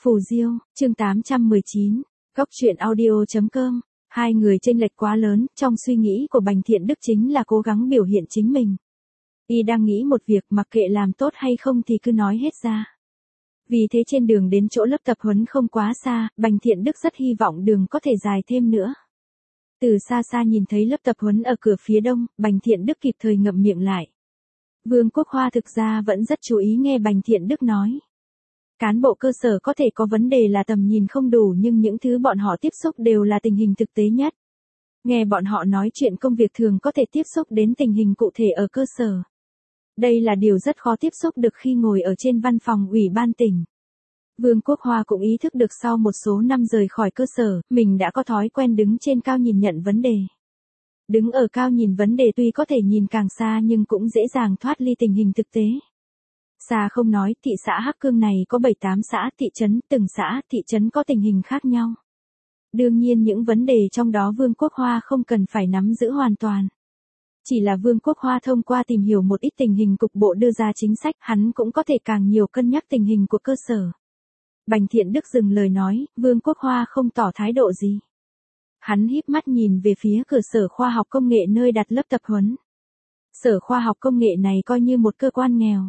Phù Diêu, chương 819, Góc truyện audio.com. Hai người chênh lệch quá lớn, trong suy nghĩ của Bành Thiện Đức chính là cố gắng biểu hiện chính mình. Y đang nghĩ một việc, mặc kệ làm tốt hay không thì cứ nói hết ra. Vì thế trên đường đến chỗ lớp tập huấn không quá xa, Bành Thiện Đức rất hy vọng đường có thể dài thêm nữa. Từ xa xa nhìn thấy lớp tập huấn ở cửa phía đông, Bành Thiện Đức kịp thời ngậm miệng lại. Vương Quốc Hoa thực ra vẫn rất chú ý nghe Bành Thiện Đức nói. Cán bộ cơ sở có thể có vấn đề là tầm nhìn không đủ, nhưng những thứ bọn họ tiếp xúc đều là tình hình thực tế nhất. Nghe bọn họ nói chuyện công việc thường có thể tiếp xúc đến tình hình cụ thể ở cơ sở. Đây là điều rất khó tiếp xúc được khi ngồi ở trên văn phòng ủy ban tỉnh. Vương Quốc Hoa cũng ý thức được sau một số năm rời khỏi cơ sở, mình đã có thói quen đứng trên cao nhìn nhận vấn đề. Đứng ở cao nhìn vấn đề tuy có thể nhìn càng xa nhưng cũng dễ dàng thoát ly tình hình thực tế. Xa không nói, thị xã Hắc Cương này có 7-8 xã, thị trấn, từng xã, thị trấn có tình hình khác nhau. Đương nhiên những vấn đề trong đó Vương Quốc Hoa không cần phải nắm giữ hoàn toàn. Chỉ là Vương Quốc Hoa thông qua tìm hiểu một ít tình hình cục bộ đưa ra chính sách, hắn cũng có thể càng nhiều cân nhắc tình hình của cơ sở. Bành Thiện Đức dừng lời nói, Vương Quốc Hoa không tỏ thái độ gì. Hắn híp mắt nhìn về phía cửa sở khoa học công nghệ nơi đặt lớp tập huấn. Sở khoa học công nghệ này coi như một cơ quan nghèo.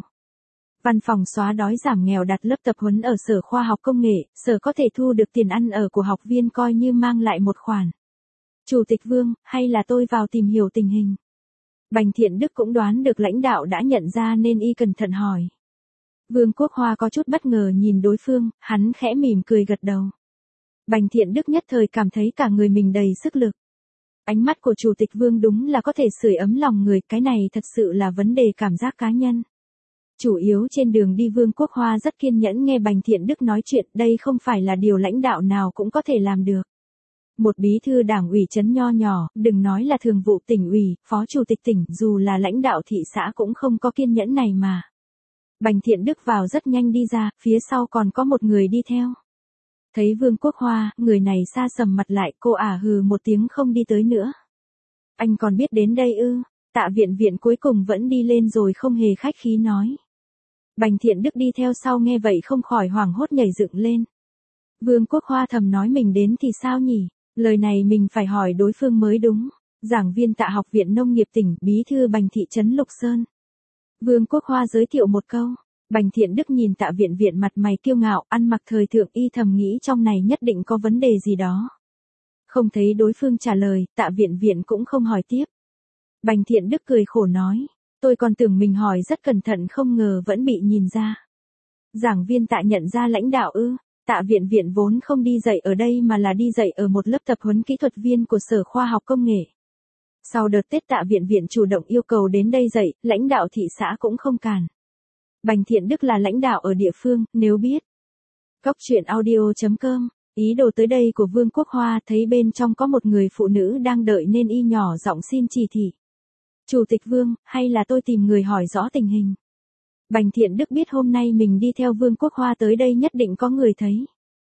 Văn phòng xóa đói giảm nghèo đặt lớp tập huấn ở sở khoa học công nghệ, sở có thể thu được tiền ăn ở của học viên coi như mang lại một khoản. Chủ tịch Vương, hay là tôi vào tìm hiểu tình hình? Bành Thiện Đức cũng đoán được lãnh đạo đã nhận ra nên y cẩn thận hỏi. Vương Quốc Hoa có chút bất ngờ nhìn đối phương, hắn khẽ mỉm cười gật đầu. Bành Thiện Đức nhất thời cảm thấy cả người mình đầy sức lực. Ánh mắt của Chủ tịch Vương đúng là có thể sưởi ấm lòng người, cái này thật sự là vấn đề cảm giác cá nhân. Chủ yếu trên đường đi Vương Quốc Hoa rất kiên nhẫn nghe Bành Thiện Đức nói chuyện, đây không phải là điều lãnh đạo nào cũng có thể làm được. Một bí thư đảng ủy trấn nho nhỏ, đừng nói là thường vụ tỉnh ủy, phó chủ tịch tỉnh, dù là lãnh đạo thị xã cũng không có kiên nhẫn này mà. Bành Thiện Đức vào rất nhanh đi ra, phía sau còn có một người đi theo. Thấy Vương Quốc Hoa, người này xa sầm mặt lại, cô hừ một tiếng không đi tới nữa. Anh còn biết đến đây ư? Tạ Viện Viện cuối cùng vẫn đi lên rồi không hề khách khí nói. Bành Thiện Đức đi theo sau nghe vậy không khỏi hoảng hốt nhảy dựng lên. Vương Quốc Hoa thầm nói mình đến thì sao nhỉ? Lời này mình phải hỏi đối phương mới đúng. Giảng viên Tạ Học viện Nông nghiệp tỉnh, bí thư Bành thị trấn Lục Sơn. Vương Quốc Hoa giới thiệu một câu. Bành Thiện Đức nhìn Tạ Viện Viện mặt mày kiêu ngạo, ăn mặc thời thượng, y thầm nghĩ trong này nhất định có vấn đề gì đó. Không thấy đối phương trả lời, Tạ Viện Viện cũng không hỏi tiếp. Bành Thiện Đức cười khổ nói. Tôi còn tưởng mình hỏi rất cẩn thận không ngờ vẫn bị nhìn ra. Giảng viên Tạ nhận ra lãnh đạo ư? Tạ Viện Viện vốn không đi dạy ở đây mà là đi dạy ở một lớp tập huấn kỹ thuật viên của Sở Khoa học Công nghệ. Sau đợt Tết Tạ Viện Viện chủ động yêu cầu đến đây dạy, lãnh đạo thị xã cũng không cản. Bành Thiện Đức là lãnh đạo ở địa phương, nếu biết. Góc truyện audio.com. Ý đồ tới đây của Vương Quốc Hoa thấy bên trong có một người phụ nữ đang đợi nên y nhỏ giọng xin chỉ thị. Chủ tịch Vương, hay là tôi tìm người hỏi rõ tình hình? Bành Thiện Đức biết hôm nay mình đi theo Vương Quốc Hoa tới đây nhất định có người thấy.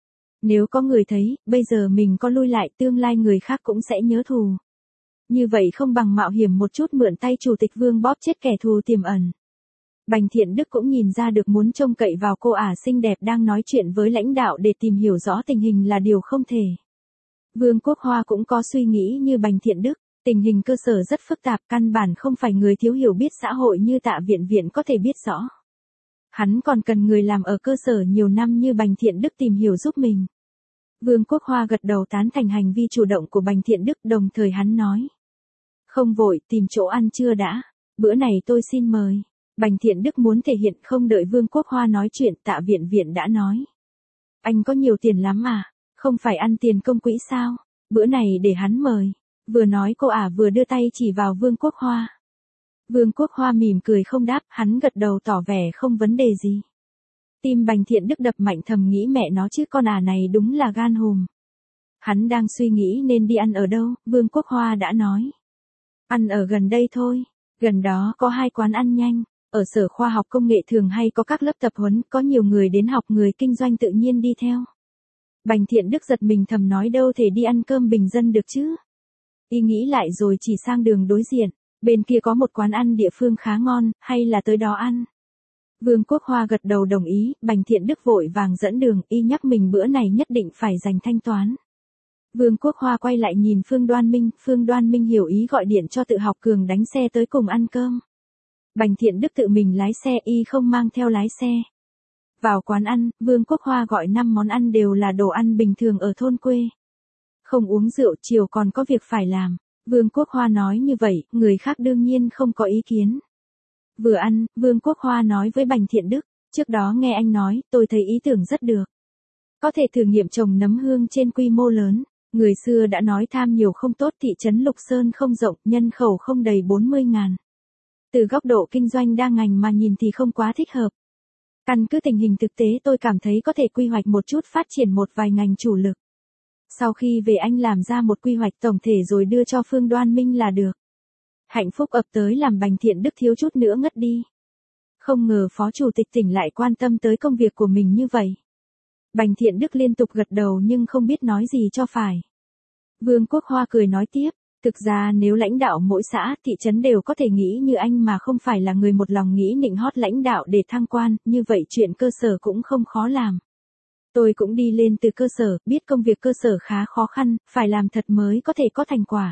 Nếu có người thấy, bây giờ mình có lui lại tương lai người khác cũng sẽ nhớ thù. Như vậy không bằng mạo hiểm một chút mượn tay Chủ tịch Vương bóp chết kẻ thù tiềm ẩn. Bành Thiện Đức cũng nhìn ra được muốn trông cậy vào cô xinh đẹp đang nói chuyện với lãnh đạo để tìm hiểu rõ tình hình là điều không thể. Vương Quốc Hoa cũng có suy nghĩ như Bành Thiện Đức. Tình hình cơ sở rất phức tạp, căn bản không phải người thiếu hiểu biết xã hội như Tạ Viện Viện có thể biết rõ. Hắn còn cần người làm ở cơ sở nhiều năm như Bành Thiện Đức tìm hiểu giúp mình. Vương Quốc Hoa gật đầu tán thành hành vi chủ động của Bành Thiện Đức, đồng thời hắn nói. Không vội, tìm chỗ ăn trưa đã. Bữa này tôi xin mời. Bành Thiện Đức muốn thể hiện không đợi Vương Quốc Hoa nói chuyện, Tạ Viện Viện đã nói. Anh có nhiều tiền lắm à? Không phải ăn tiền công quỹ sao? Bữa này để hắn mời. Vừa nói cô vừa đưa tay chỉ vào Vương Quốc Hoa. Vương Quốc Hoa mỉm cười không đáp, hắn gật đầu tỏ vẻ không vấn đề gì. Tim Bành Thiện Đức đập mạnh thầm nghĩ mẹ nó chứ con này đúng là gan hùm. Hắn đang suy nghĩ nên đi ăn ở đâu, Vương Quốc Hoa đã nói. Ăn ở gần đây thôi, gần đó có 2 quán ăn nhanh, ở Sở Khoa học Công nghệ thường hay có các lớp tập huấn, có nhiều người đến học, người kinh doanh tự nhiên đi theo. Bành Thiện Đức giật mình thầm nói đâu thể đi ăn cơm bình dân được chứ. Y nghĩ lại rồi chỉ sang đường đối diện, bên kia có một quán ăn địa phương khá ngon, hay là tới đó ăn. Vương Quốc Hoa gật đầu đồng ý, Bành Thiện Đức vội vàng dẫn đường, y nhắc mình bữa này nhất định phải dành thanh toán. Vương Quốc Hoa quay lại nhìn Phương Đoan Minh hiểu ý gọi điện cho Tự Học Cường đánh xe tới cùng ăn cơm. Bành Thiện Đức tự mình lái xe, y không mang theo lái xe. Vào quán ăn, Vương Quốc Hoa gọi 5 món ăn đều là đồ ăn bình thường ở thôn quê. Không uống rượu, chiều còn có việc phải làm. Vương Quốc Hoa nói như vậy, người khác đương nhiên không có ý kiến. Vừa ăn, Vương Quốc Hoa nói với Bành Thiện Đức, trước đó nghe anh nói, tôi thấy ý tưởng rất được. Có thể thử nghiệm trồng nấm hương trên quy mô lớn. Người xưa đã nói tham nhiều không tốt, thị trấn Lục Sơn không rộng, nhân khẩu không đầy 40.000. Từ góc độ kinh doanh đa ngành mà nhìn thì không quá thích hợp. Căn cứ tình hình thực tế tôi cảm thấy có thể quy hoạch một chút phát triển một vài ngành chủ lực. Sau khi về anh làm ra một quy hoạch tổng thể rồi đưa cho Phương Đoan Minh là được. Hạnh phúc ập tới làm Bành Thiện Đức thiếu chút nữa ngất đi. Không ngờ Phó Chủ tịch tỉnh lại quan tâm tới công việc của mình như vậy. Bành Thiện Đức liên tục gật đầu nhưng không biết nói gì cho phải. Vương Quốc Hoa cười nói tiếp, thực ra nếu lãnh đạo mỗi xã, thị trấn đều có thể nghĩ như anh mà không phải là người một lòng nghĩ nịnh hót lãnh đạo để thăng quan, như vậy chuyện cơ sở cũng không khó làm. Tôi cũng đi lên từ cơ sở, biết công việc cơ sở khá khó khăn, phải làm thật mới có thể có thành quả.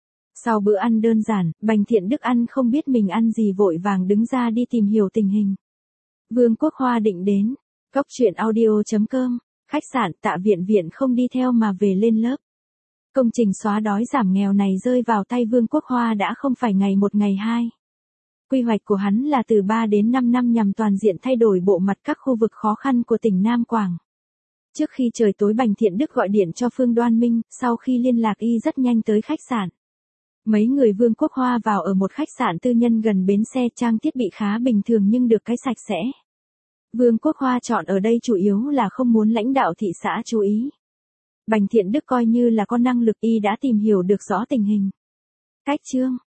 Sau bữa ăn đơn giản, Bành Thiện Đức ăn không biết mình ăn gì vội vàng đứng ra đi tìm hiểu tình hình. Vương Quốc Hoa định đến Cóc Truyện Audio.com, khách sạn Tạ Viện không đi theo mà về lên lớp. Công trình xóa đói giảm nghèo này rơi vào tay Vương Quốc Hoa đã không phải ngày một ngày hai. Quy hoạch của hắn là từ 3 đến 5 năm nhằm toàn diện thay đổi bộ mặt các khu vực khó khăn của tỉnh Nam Quảng. Trước khi trời tối Bành Thiện Đức gọi điện cho Phương Đoan Minh, sau khi liên lạc y rất nhanh tới khách sạn. Mấy người Vương Quốc Hoa vào ở một khách sạn tư nhân gần bến xe, trang thiết bị khá bình thường nhưng được cái sạch sẽ. Vương Quốc Hoa chọn ở đây chủ yếu là không muốn lãnh đạo thị xã chú ý. Bành Thiện Đức coi như là có năng lực, y đã tìm hiểu được rõ tình hình. Cách chương